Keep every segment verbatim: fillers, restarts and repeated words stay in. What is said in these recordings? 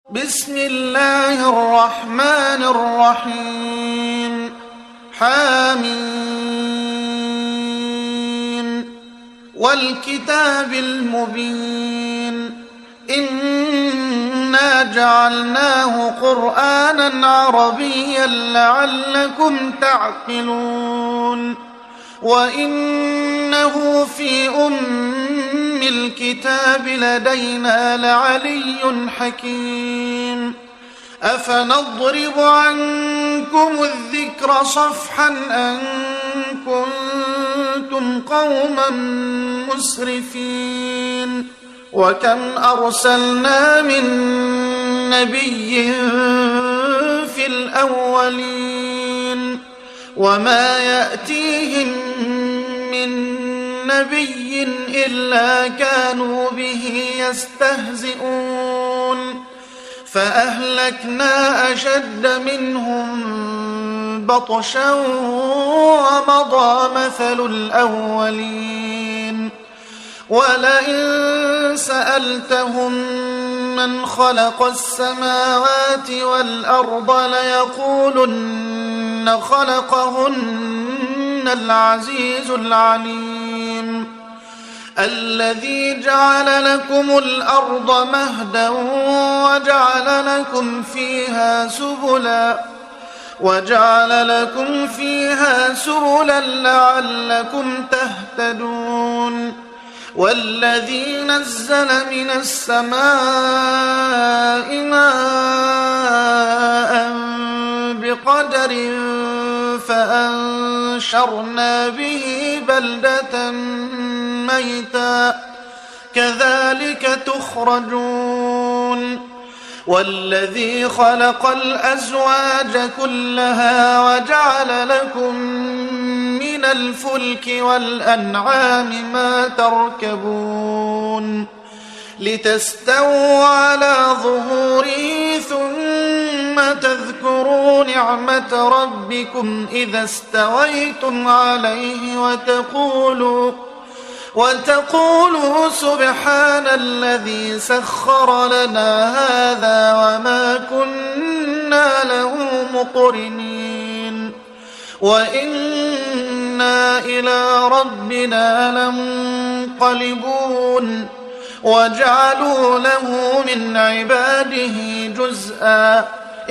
بسم الله الرحمن الرحيم. حامين والكتاب المبين إنا جعلناه قرآنا عربيا لعلكم تعقلون وإنه في أم الكتاب لدينا لعلي حكيم. أفنضرب عنكم الذكر صفحا أن كنتم قوما مسرفين وكم أرسلنا من نبي في الأولين وما يأتيهم من نبي إلا كانوا به يستهزئون فأهلكنا أشد منهم بطشا ومضى مثل الأولين. ولئن سألتهم من خلق السماوات والأرض ليقولن خلقهن العزيز العليم الذي جعل لكم الأرض مهدا وجعل لكم فيها سبلا وجعل لكم فيها سبلا لعلكم تهتدون والذي نزل من السماء ماء بقدر فأنشرنا به بلدة ميتا كذلك تخرجون والذي خلق الأزواج كلها وجعل لكم من الفلك والأنعام ما تركبون لتستووا على ظهوره ثم تذكروا نعمة ربكم إذا استويتم عليه وتقولوا وتقولوا سبحان الذي سخر لنا هذا وما كنا له مقرنين وإنا إلى ربنا لمنقلبون وجعلوا له من عباده جزءا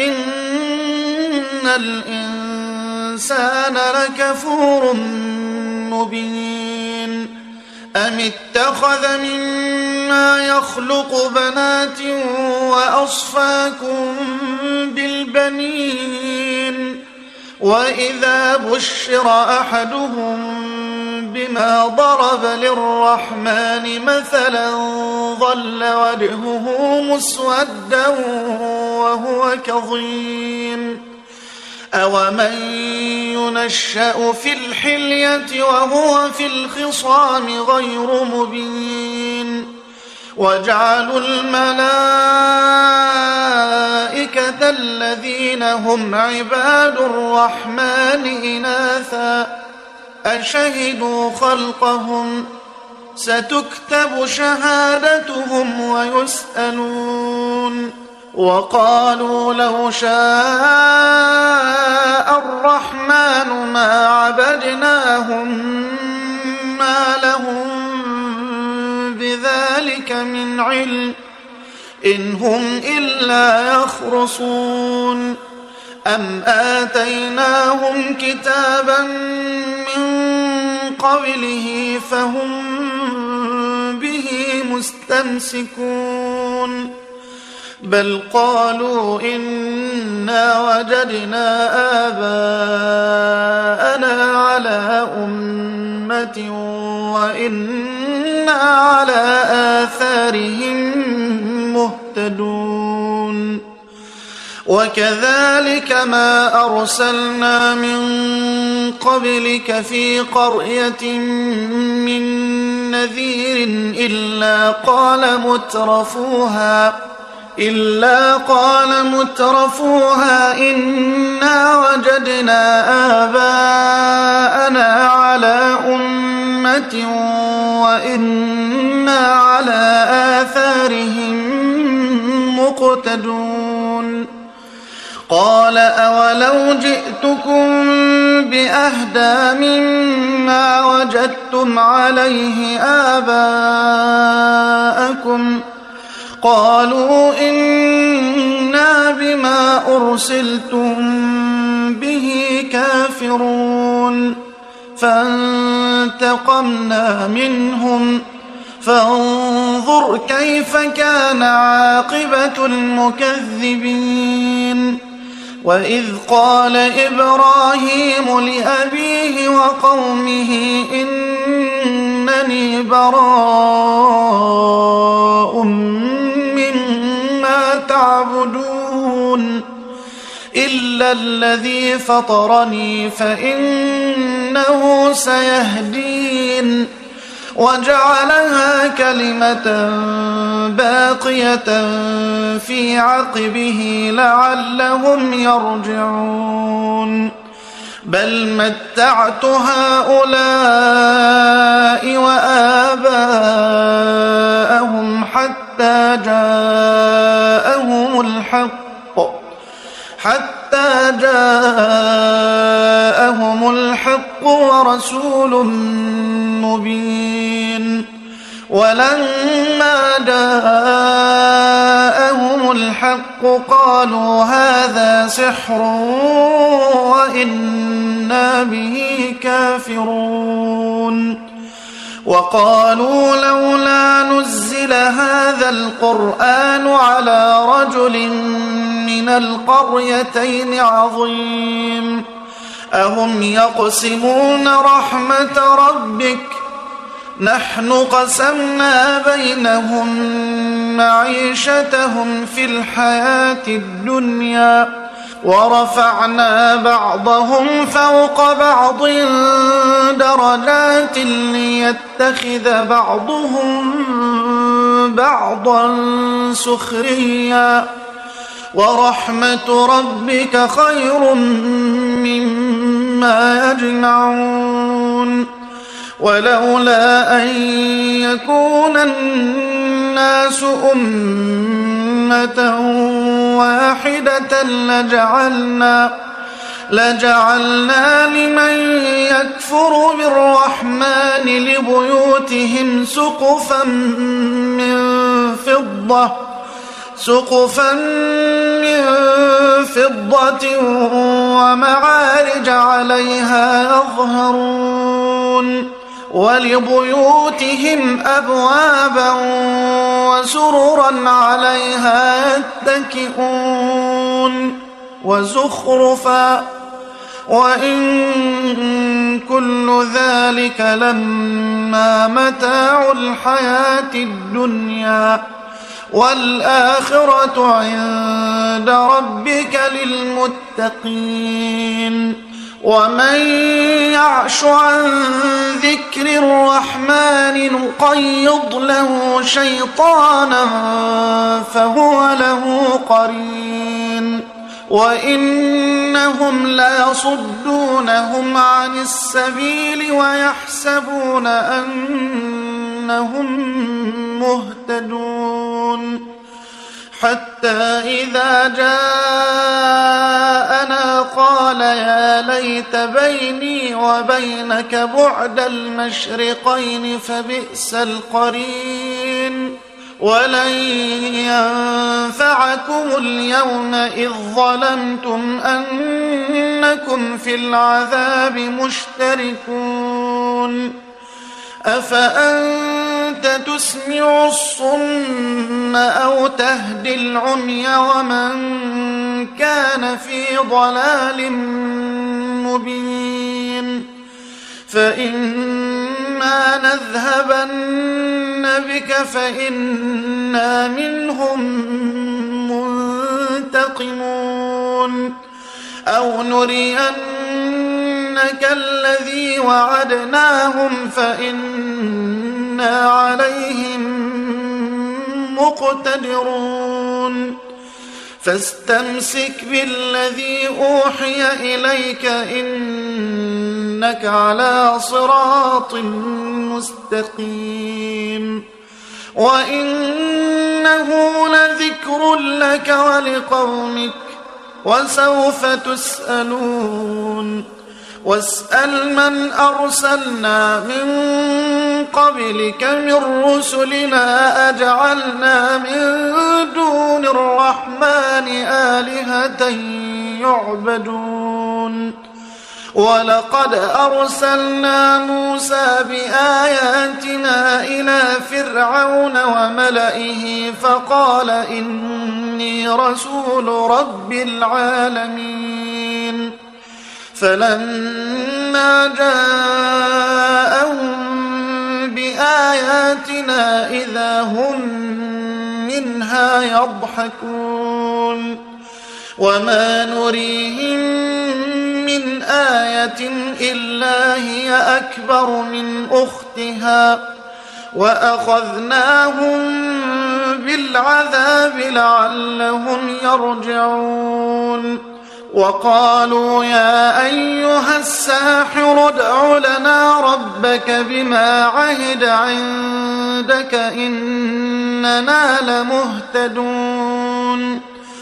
إن الإنسان لكفور مبين. أم اتخذ مما يخلق بنات وأصفاكم بالبنين وإذا بشر أحدهم بما ضرب للرحمن مثلا ظل وجهه مسودا وهو كظيم أومن ينشأ في الحلية وهو في الخصام غير مبين وجعلوا الملائكة الذين هم عباد الرحمن إناثا أشهدوا خلقهم ستكتب شهادتهم ويسألون وقالوا لو شاء الرحمن ما عبدناهم ما لهم بذلك من علم إن هم إلا يخرصون أم آتيناهم كتابا من قبله فهم به مستمسكون بل قالوا إنا وجدنا آباءنا على أمة وإنا على آثارهم مهتدون وكذلك ما أرسلنا من قبلك في قرية من نذير إلا قال مترفوها إلا قال مترفوها إنا وجدنا آباءنا على أمة وإنا على آثارهم مقتدون قال أولو جئتكم بأهدى مما وجدتم عليه آباءكم قالوا إنا بما أرسلتم به كافرون فانتقمنا منهم فانظر كيف كان عاقبة المكذبين وإذ قال إبراهيم لأبيه وقومه إنني براء مما تعبدون إلا الذي فطرني فإنه سيهدين وجعلها كلمة باقية في عقبه لعلهم يرجعون بل متعت هؤلاء وآباءهم حتى جاءهم الحق حتى جاءهم الحق ورسول مبين ولما جاءهم الحق قالوا هذا سحر وإنا به كافرون وقالوا لولا نزل هذا القرآن على رجل من القريتين عظيم أهم يقسمون رحمة ربك نحن قسمنا بينهم معيشتهم في الحياة الدنيا ورفعنا بعضهم فوق بعض درجات ليتخذ بعضهم بعضا سخريا ورحمة ربك خير مما يجمعون ولولا أن يكون الناس أمة واحدة لجعلنا لجعلنا لمن يكفر بالرحمن لبيوتهم سقفا من فضة سقفا من فضة ومعارج عليها يظهرون ولبيوتهم أبوابا وسررا عليها يتكئون وزخرفا وإن كل ذلك لما متاع الحياة الدنيا والآخرة عند ربك للمتقين ومن يعش عن ذكر الرحمن نقيض له شيطانا فهو له قرين وإنهم ليصدونهم عن السبيل ويحسبون أنهم مهتدون حتى إذا جاءنا قال يا ليت بيني وبينك بعد المشرقين فبئس القرين ولن ينفعكم اليوم إذ ظلمتم أنكم في العذاب مشتركون أفأنت تسمع الصم أو تهدي العمي ومن كان في ضلال مبين فإما نذهبن بك فإنا منهم منتقمون أو نرينك الذي وعدناهم فإنا عليهم مقتدرون فاستمسك بالذي أوحي إليك إنك على صراط مستقيم وإنه لذكر لك ولقومك وسوف تسألون واسأل من أرسلنا من قبلك من رسلنا أجعلنا من دون الرحمن آلهة يعبدون ولقد أرسلنا موسى بآياتنا إلى فرعون وملئه فقال إني رسول رب العالمين فلما جاءهم بآياتنا إذا هم منها يضحكون وما نريهم من آية إلا هي أكبر من أختها وأخذناهم بالعذاب لعلهم يرجعون وقالوا يا أيها الساحر ادع لنا ربك بما عهد عندك إننا لمهتدون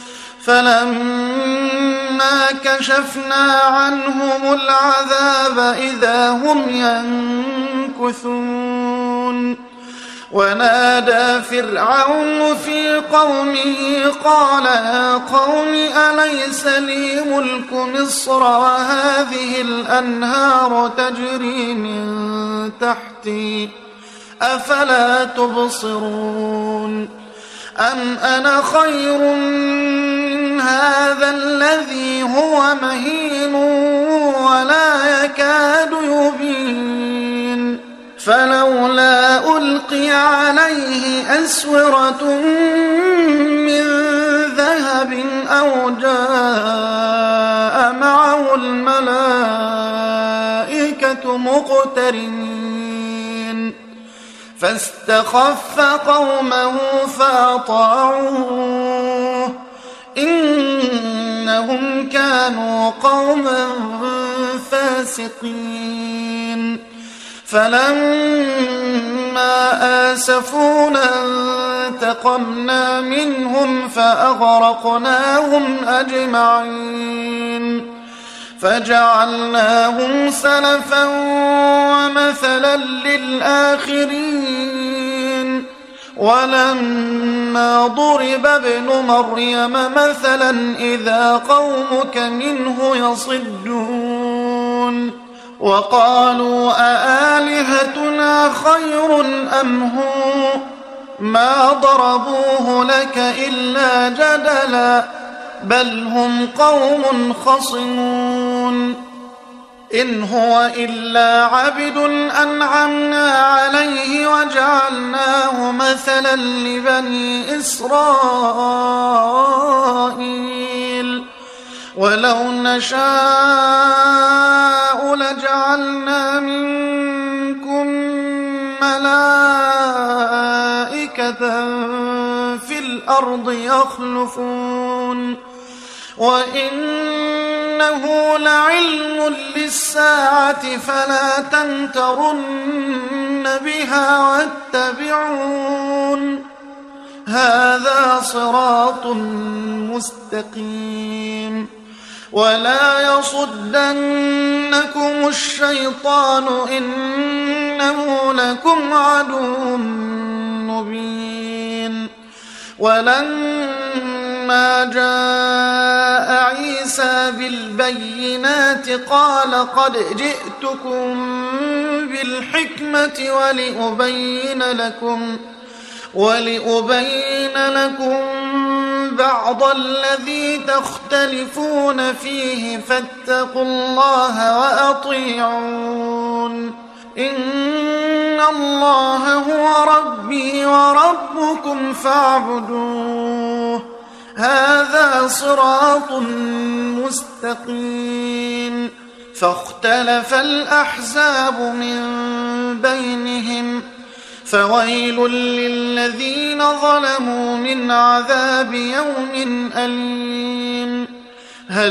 فلما كشفنا عنهم العذاب إذا هم ينكثون ونادى فرعون في قومه قال يا قوم أليس لي ملك مصر وهذه الأنهار تجري من تحتي أفلا تبصرون أم أنا خير من هذا الذي هو مهين ولا يكاد يبين فلولا ألقي عليه أسورة من ذهب أو جاء معه الملائكة مقترنين فاستخف قومه فأطاعوه إنهم كانوا قوما فاسقين فلما آسفونا انتقمنا منهم فأغرقناهم أجمعين فجعلناهم سلفا ومثلا للآخرين ولما ضرب ابن مريم مثلا إذا قومك منه يصدون وقالوا أآلهتنا خير أم هو ما ضربوه لك إلا جدلا بل هم قوم خصمون إن هو إلا عبد أنعمنا عليه وجعلناه مثلا لبني إسرائيل ولو نشاء لجعلنا منكم ملائكة في الأرض يخلفون وإنه لعلم للساعة فلا تمترن بها واتبعون هذا صراط مستقيم ولا يصدنكم الشيطان إنه لكم عدو مبين ولما جاء عيسى بالبينات قال قد جئتكم بالحكمة ولأبين لكم ولأبين لكم بعض الذي تختلفون فيه فاتقوا الله وأطيعون إن الله هو ربي وربكم فاعبدوه هذا صراط مستقيم فاختلف الأحزاب من بينهم فويل للذين ظلموا من عذاب يوم أليم هل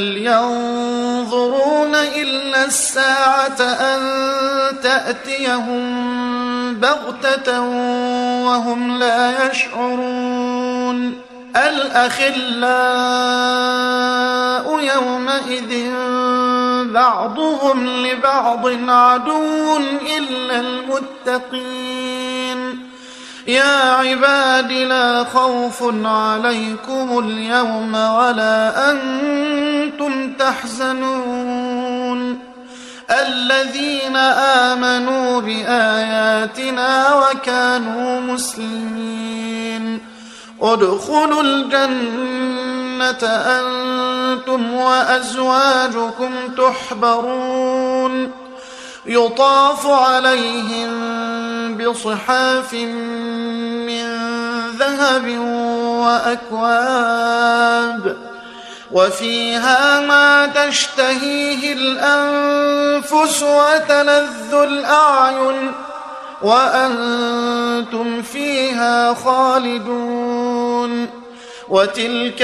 ينظرون إلا الساعة أن تأتيهم بغتة وهم لا يشعرون الأخلاء يومئذ بعضهم لبعض عدو إلا المتقين يا عباد لا خوف عليكم اليوم ولا أنتم تحزنون الذين آمنوا بآياتنا وكانوا مسلمين ادخلوا الجنة أنتم وأزواجكم تحبرون يطاف عليهم بصحاف من ذهب وأكواب وفيها ما تشتهيه الأنفس وتلذ الأعين وأنتم فيها خالدون وتلك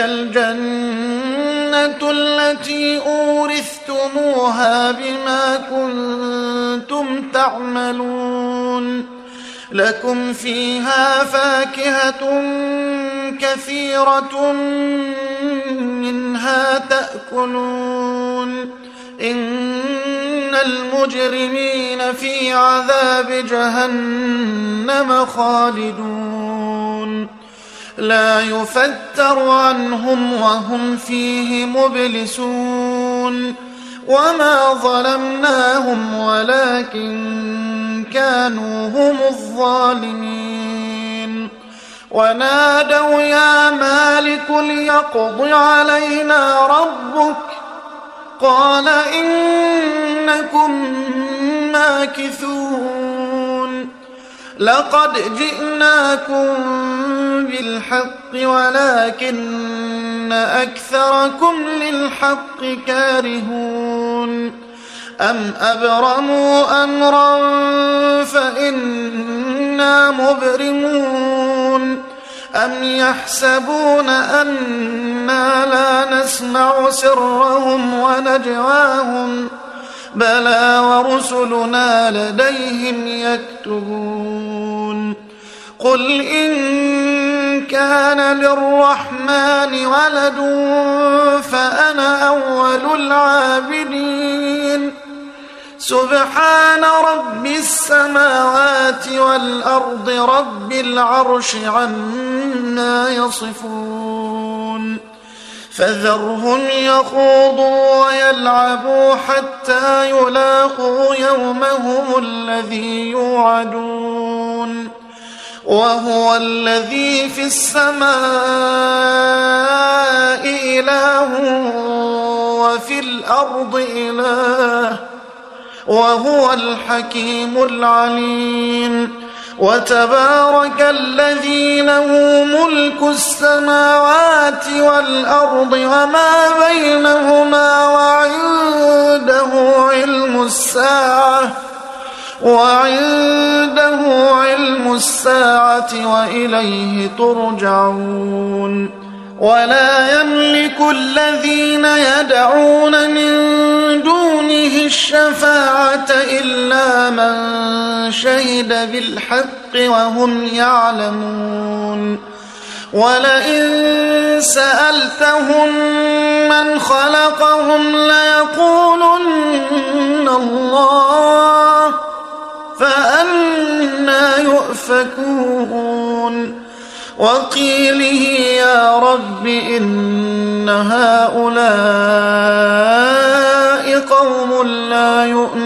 الجنة التي أورثتموها بما كنتم تعملون لكم فيها فاكهة كثيرة منها تأكلون إن المجرمين في عذاب جهنم خالدون لا يفتر عنهم وهم فيه مبلسون وما ظلمناهم ولكن كانوا هم الظالمين ونادوا يا مالك ليقض علينا ربك قال إنكم ماكثون لقد جئناكم بالحق ولكن أكثركم للحق كارهون أم أبرموا أمرا فإنا مبرمون أم يحسبون أنا لا نسمع سرهم ونجواهم بلى ورسلنا لديهم يكتبون قل إن كان للرحمن ولد فأنا أول العابدين سبحان رب السماوات والأرض رب العرش عما يصفون فذرهم يخوضوا ويلعبوا حتى يلاقوا يومهم الذي يوعدون وهو الذي في السماء إله وفي الأرض إله وهو الحكيم العليم وتبارك الذي له ملك السماوات والأرض وما بينهما وعنده علم الساعة وعنده علم الساعة وإليه ترجعون ولا يملك الذين يدعون من دونه الشفاعة إلا من شهد بالحق وهم يعلمون ولئن سألتهم من خلقهم ليقولن الله فأنى يؤفكون وقيله يا رب إن هؤلاء قوم لا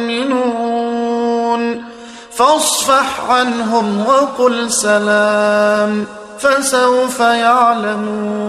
يؤمنون فاصفح عنهم وقل سلام فسوف يعلمون